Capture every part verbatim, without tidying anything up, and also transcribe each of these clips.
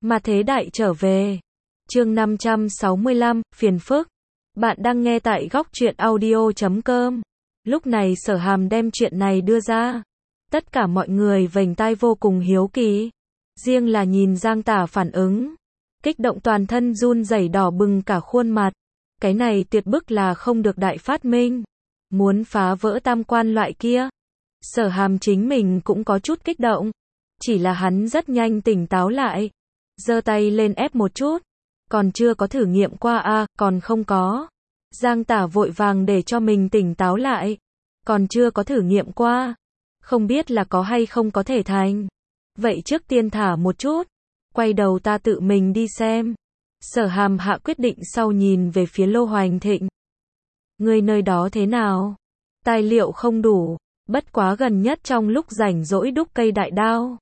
Mà thế đại trở về. Chương năm trăm sáu mươi lăm, phiền phức. Bạn đang nghe tại góc truyện audio chấm com. Lúc này Sở Hàm đem chuyện này đưa ra. Tất cả mọi người vểnh tai vô cùng hiếu kỳ. Riêng là nhìn Giang Tả phản ứng. Kích động toàn thân run rẩy đỏ bừng cả khuôn mặt. Cái này tuyệt bức là không được đại phát minh. Muốn phá vỡ tam quan loại kia. Sở Hàm chính mình cũng có chút kích động. Chỉ là hắn rất nhanh tỉnh táo lại. Giơ tay lên ép một chút. Còn chưa có thử nghiệm qua a à, còn không có. Giang Tả vội vàng để cho mình tỉnh táo lại. Còn chưa có thử nghiệm qua. Không biết là có hay không có thể thành. Vậy trước tiên thả một chút. Quay đầu ta tự mình đi xem. Sở Hàm hạ quyết định sau nhìn về phía Lô Hoành Thịnh. Người nơi đó thế nào? Tài liệu không đủ. Bất quá gần nhất trong lúc rảnh rỗi đúc cây đại đao.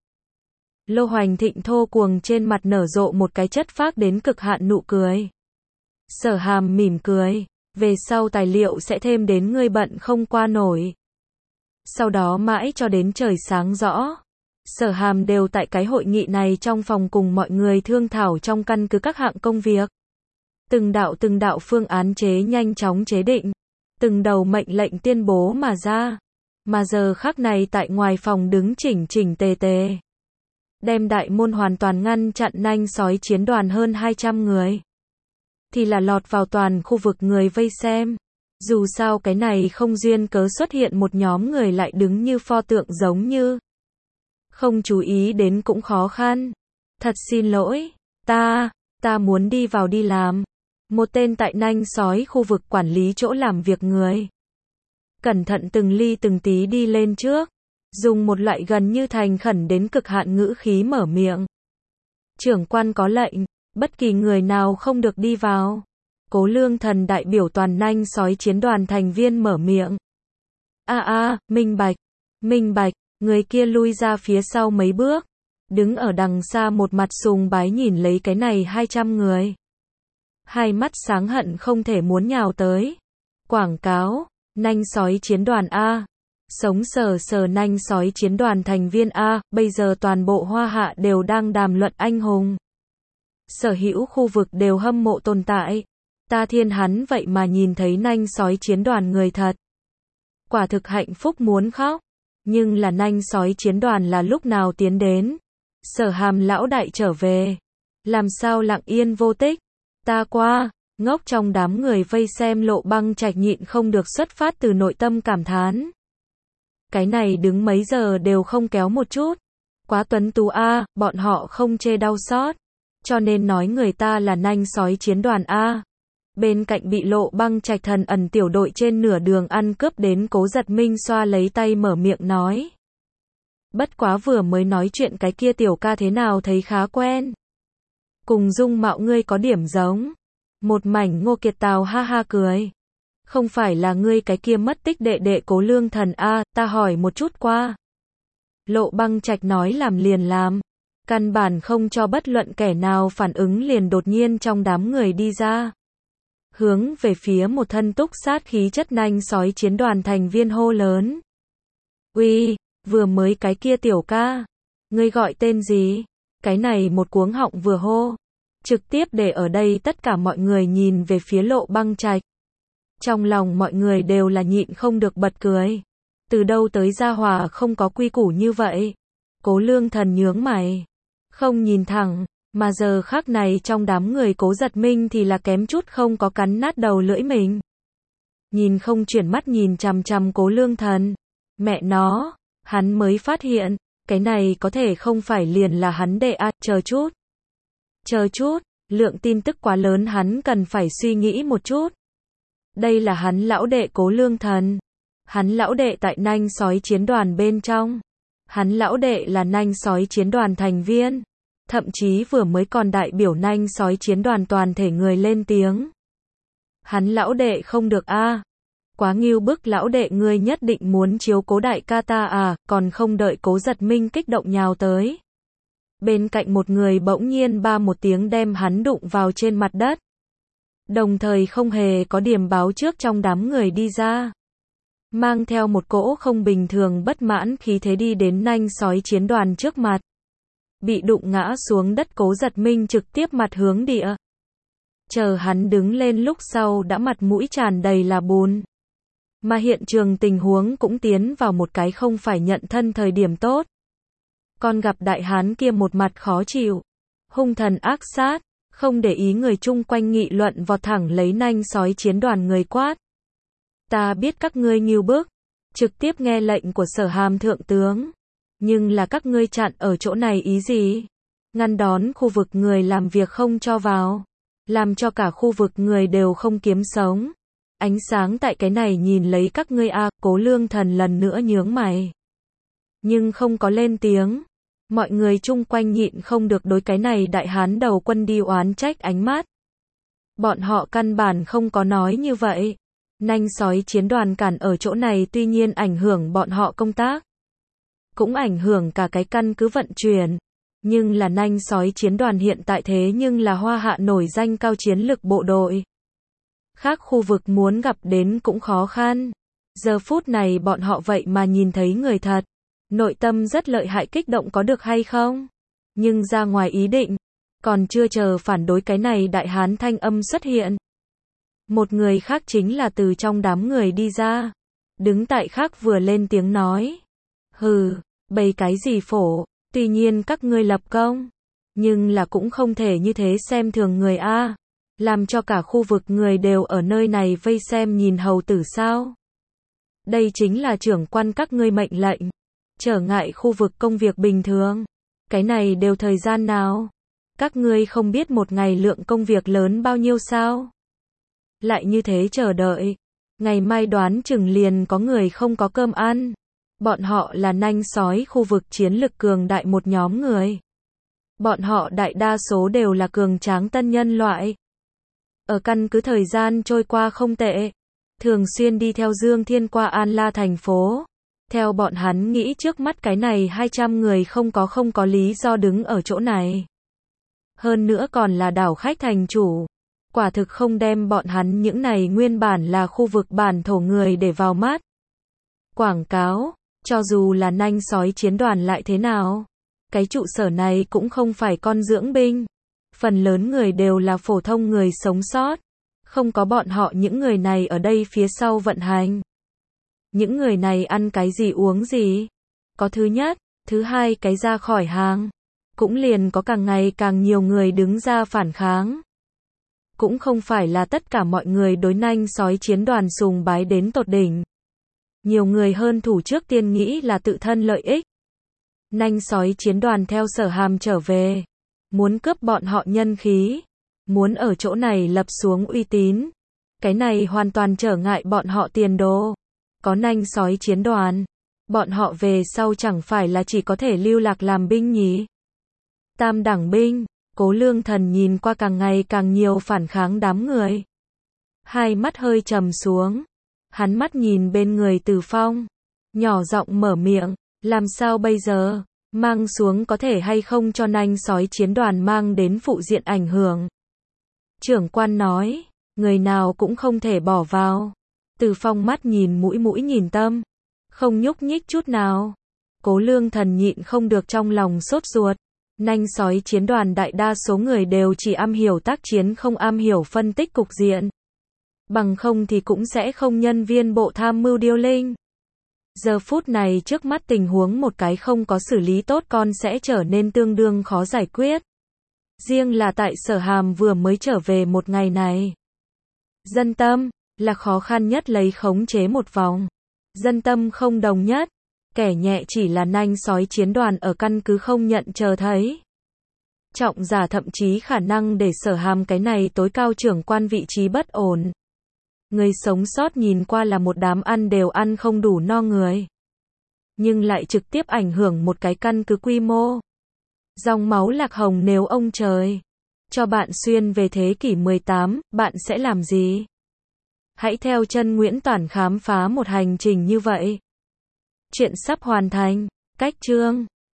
Lô Hoành Thịnh thô cuồng trên mặt nở rộ một cái chất phác đến cực hạn nụ cười. Sở Hàm mỉm cười. Về sau tài liệu sẽ thêm đến ngươi bận không qua nổi. Sau đó mãi cho đến trời sáng rõ. Sở Hàm đều tại cái hội nghị này trong phòng cùng mọi người thương thảo trong căn cứ các hạng công việc. Từng đạo từng đạo phương án chế nhanh chóng chế định. Từng đầu mệnh lệnh tuyên bố mà ra. Mà giờ khắc này tại ngoài phòng đứng chỉnh chỉnh tề tề. Đem đại môn hoàn toàn ngăn chặn nanh sói chiến đoàn hơn hai trăm người. Thì là lọt vào toàn khu vực người vây xem. Dù sao cái này không duyên cớ xuất hiện một nhóm người lại đứng như pho tượng giống như. Không chú ý đến cũng khó khăn. Thật xin lỗi, ta, ta muốn đi vào đi làm. Một tên tại nanh sói khu vực quản lý chỗ làm việc người. Cẩn thận từng ly từng tí đi lên trước. Dùng một loại gần như thành khẩn đến cực hạn ngữ khí mở miệng. Trưởng quan có lệnh, bất kỳ người nào không được đi vào. Cố Lương Thần đại biểu toàn nanh sói chiến đoàn thành viên mở miệng. A a, minh bạch, minh bạch, người kia lui ra phía sau mấy bước. Đứng ở đằng xa một mặt sùng bái nhìn lấy cái này hai trăm người. Hai mắt sáng hận không thể muốn nhào tới. Quảng cáo, nanh sói chiến đoàn A. Sống sờ sờ nanh sói chiến đoàn thành viên A, bây giờ toàn bộ Hoa Hạ đều đang đàm luận anh hùng. Sở hữu khu vực đều hâm mộ tồn tại. Ta thiên hắn vậy mà nhìn thấy nanh sói chiến đoàn người thật. Quả thực hạnh phúc muốn khóc. Nhưng là nanh sói chiến đoàn là lúc nào tiến đến. Sở Hàm lão đại trở về. Làm sao lặng yên vô tích. Ta qua, ngốc trong đám người vây xem Lộ Băng Trạch nhịn không được xuất phát từ nội tâm cảm thán. Cái này đứng mấy giờ đều không kéo một chút. Quá tuấn tú A, bọn họ không chê đau xót. Cho nên nói người ta là nanh sói chiến đoàn A. Bên cạnh bị Lộ Băng Trạch thần ẩn tiểu đội trên nửa đường ăn cướp đến Cố Giật Minh xoa lấy tay mở miệng nói. Bất quá vừa mới nói chuyện cái kia tiểu ca thế nào thấy khá quen. Cùng dung mạo ngươi có điểm giống. Một mảnh Ngô Kiệt Tào ha ha cười. Không phải là ngươi cái kia mất tích đệ đệ Cố Lương Thần A, ta hỏi một chút qua. Lộ Băng Trạch nói làm liền làm. Căn bản không cho bất luận kẻ nào phản ứng liền đột nhiên trong đám người đi ra. Hướng về phía một thân túc sát khí chất nanh sói chiến đoàn thành viên hô lớn. Uy, vừa mới cái kia tiểu ca. Ngươi gọi tên gì? Cái này một cuống họng vừa hô. Trực tiếp để ở đây tất cả mọi người nhìn về phía Lộ Băng Trạch. Trong lòng mọi người đều là nhịn không được bật cười. Từ đâu tới gia hỏa không có quy củ như vậy? Cố Lương Thần nhướng mày. Không nhìn thẳng, mà giờ khắc này trong đám người Cố Giật Minh thì là kém chút không có cắn nát đầu lưỡi mình. Nhìn không chuyển mắt nhìn chằm chằm Cố Lương Thần. Mẹ nó, hắn mới phát hiện, cái này có thể không phải liền là hắn đệ à, chờ chút. Chờ chút, lượng tin tức quá lớn hắn cần phải suy nghĩ một chút. Đây là hắn lão đệ Cố Lương Thần. Hắn lão đệ tại nanh sói chiến đoàn bên trong. Hắn lão đệ là nanh sói chiến đoàn thành viên. Thậm chí vừa mới còn đại biểu nanh sói chiến đoàn toàn thể người lên tiếng. Hắn lão đệ không được a à. Quá nghiêu bức lão đệ ngươi nhất định muốn chiếu cố đại ca ta à, còn không đợi Cố Giật Minh kích động nhào tới. Bên cạnh một người bỗng nhiên ba một tiếng đem hắn đụng vào trên mặt đất. Đồng thời không hề có điểm báo trước trong đám người đi ra. Mang theo một cỗ không bình thường bất mãn khí thế đi đến nanh sói chiến đoàn trước mặt. bị đụng ngã xuống đất Cố Giật Minh trực tiếp mặt hướng địa. Chờ hắn đứng lên lúc sau đã mặt mũi tràn đầy là bùn. Mà hiện trường tình huống cũng tiến vào một cái không phải nhận thân thời điểm tốt. Còn gặp đại hán kia một mặt khó chịu, hung thần ác sát, không để ý người chung quanh nghị luận vọt thẳng lấy nanh sói chiến đoàn người quát. Ta biết các ngươi nghêu bức, trực tiếp nghe lệnh của Sở Hàm thượng tướng. Nhưng là các ngươi chặn ở chỗ này ý gì? Ngăn đón khu vực người làm việc không cho vào. Làm cho cả khu vực người đều không kiếm sống. Ánh sáng tại cái này nhìn lấy các ngươi a. Cố Lương Thần lần nữa nhướng mày. Nhưng không có lên tiếng. Mọi người chung quanh nhịn không được đối cái này đại hán đầu quân đi oán trách ánh mắt. Bọn họ căn bản không có nói như vậy. Nanh sói chiến đoàn cản ở chỗ này tuy nhiên ảnh hưởng bọn họ công tác. Cũng ảnh hưởng cả cái căn cứ vận chuyển. Nhưng là nanh sói chiến đoàn hiện tại thế nhưng là Hoa Hạ nổi danh cao chiến lực bộ đội. Khác khu vực muốn gặp đến cũng khó khăn. Giờ phút này bọn họ vậy mà nhìn thấy người thật. Nội tâm rất lợi hại kích động có được hay không? Nhưng ra ngoài ý định. Còn chưa chờ phản đối cái này đại hán thanh âm xuất hiện. Một người khác chính là từ trong đám người đi ra. Đứng tại khác vừa lên tiếng nói. Hừ, bày cái gì phổ, tuy nhiên các ngươi lập công. Nhưng là cũng không thể như thế xem thường người a. Làm cho cả khu vực người đều ở nơi này vây xem nhìn hầu tử sao. Đây chính là trưởng quan các ngươi mệnh lệnh. Trở ngại khu vực công việc bình thường. Cái này đều thời gian nào? Các ngươi không biết một ngày lượng công việc lớn bao nhiêu sao? Lại như thế chờ đợi. Ngày mai đoán chừng liền có người không có cơm ăn. Bọn họ là nanh sói khu vực chiến lực cường đại một nhóm người. Bọn họ đại đa số đều là cường tráng tân nhân loại. Ở căn cứ thời gian trôi qua không tệ. Thường xuyên đi theo Dương Thiên qua An La thành phố. Theo bọn hắn nghĩ trước mắt cái này hai trăm người không có không có lý do đứng ở chỗ này. Hơn nữa còn là đảo khách thành chủ. Quả thực không đem bọn hắn những này nguyên bản là khu vực bản thổ người để vào mắt. Quảng cáo, cho dù là nanh sói chiến đoàn lại thế nào. Cái trụ sở này cũng không phải con dưỡng binh. Phần lớn người đều là phổ thông người sống sót. Không có bọn họ những người này ở đây phía sau vận hành. Những người này ăn cái gì uống gì? Có thứ nhất, thứ hai cái ra khỏi hàng. Cũng liền có càng ngày càng nhiều người đứng ra phản kháng. Cũng không phải là tất cả mọi người đối nanh sói chiến đoàn sùng bái đến tột đỉnh. Nhiều người hơn thủ trước tiên nghĩ là tự thân lợi ích. Nanh sói chiến đoàn theo Sở Hàm trở về. Muốn cướp bọn họ nhân khí. Muốn ở chỗ này lập xuống uy tín. Cái này hoàn toàn trở ngại bọn họ tiền đồ. Có nanh sói chiến đoàn. Bọn họ về sau chẳng phải là chỉ có thể lưu lạc làm binh nhỉ. Tam đẳng binh. Cố Lương Thần nhìn qua càng ngày càng nhiều phản kháng đám người. Hai mắt hơi trầm xuống. Hắn mắt nhìn bên người Từ Phong. Nhỏ giọng mở miệng. Làm sao bây giờ? Mang xuống có thể hay không cho nanh sói chiến đoàn mang đến phụ diện ảnh hưởng. Trưởng quan nói. Người nào cũng không thể bỏ vào. Từ Phong mắt nhìn mũi mũi nhìn tâm. Không nhúc nhích chút nào. Cố Lương Thần nhịn không được trong lòng sốt ruột. Nanh sói chiến đoàn đại đa số người đều chỉ am hiểu tác chiến không am hiểu phân tích cục diện. Bằng không thì cũng sẽ không nhân viên bộ tham mưu điêu linh. Giờ phút này trước mắt tình huống một cái không có xử lý tốt con sẽ trở nên tương đương khó giải quyết. Riêng là tại Sở Hàm vừa mới trở về một ngày này. Dân tâm, là khó khăn nhất lấy khống chế một vòng. Dân tâm không đồng nhất. Kẻ nhẹ chỉ là nanh sói chiến đoàn ở căn cứ không nhận chờ thấy. Trọng giả thậm chí khả năng để Sở Hàm cái này tối cao trưởng quan vị trí bất ổn. Người sống sót nhìn qua là một đám ăn đều ăn không đủ no người. Nhưng lại trực tiếp ảnh hưởng một cái căn cứ quy mô. Dòng máu Lạc Hồng nếu ông trời cho bạn xuyên về thế kỷ mười tám, bạn sẽ làm gì? Hãy theo chân Nguyễn Toản khám phá một hành trình như vậy. Chuyện sắp hoàn thành. Cách chương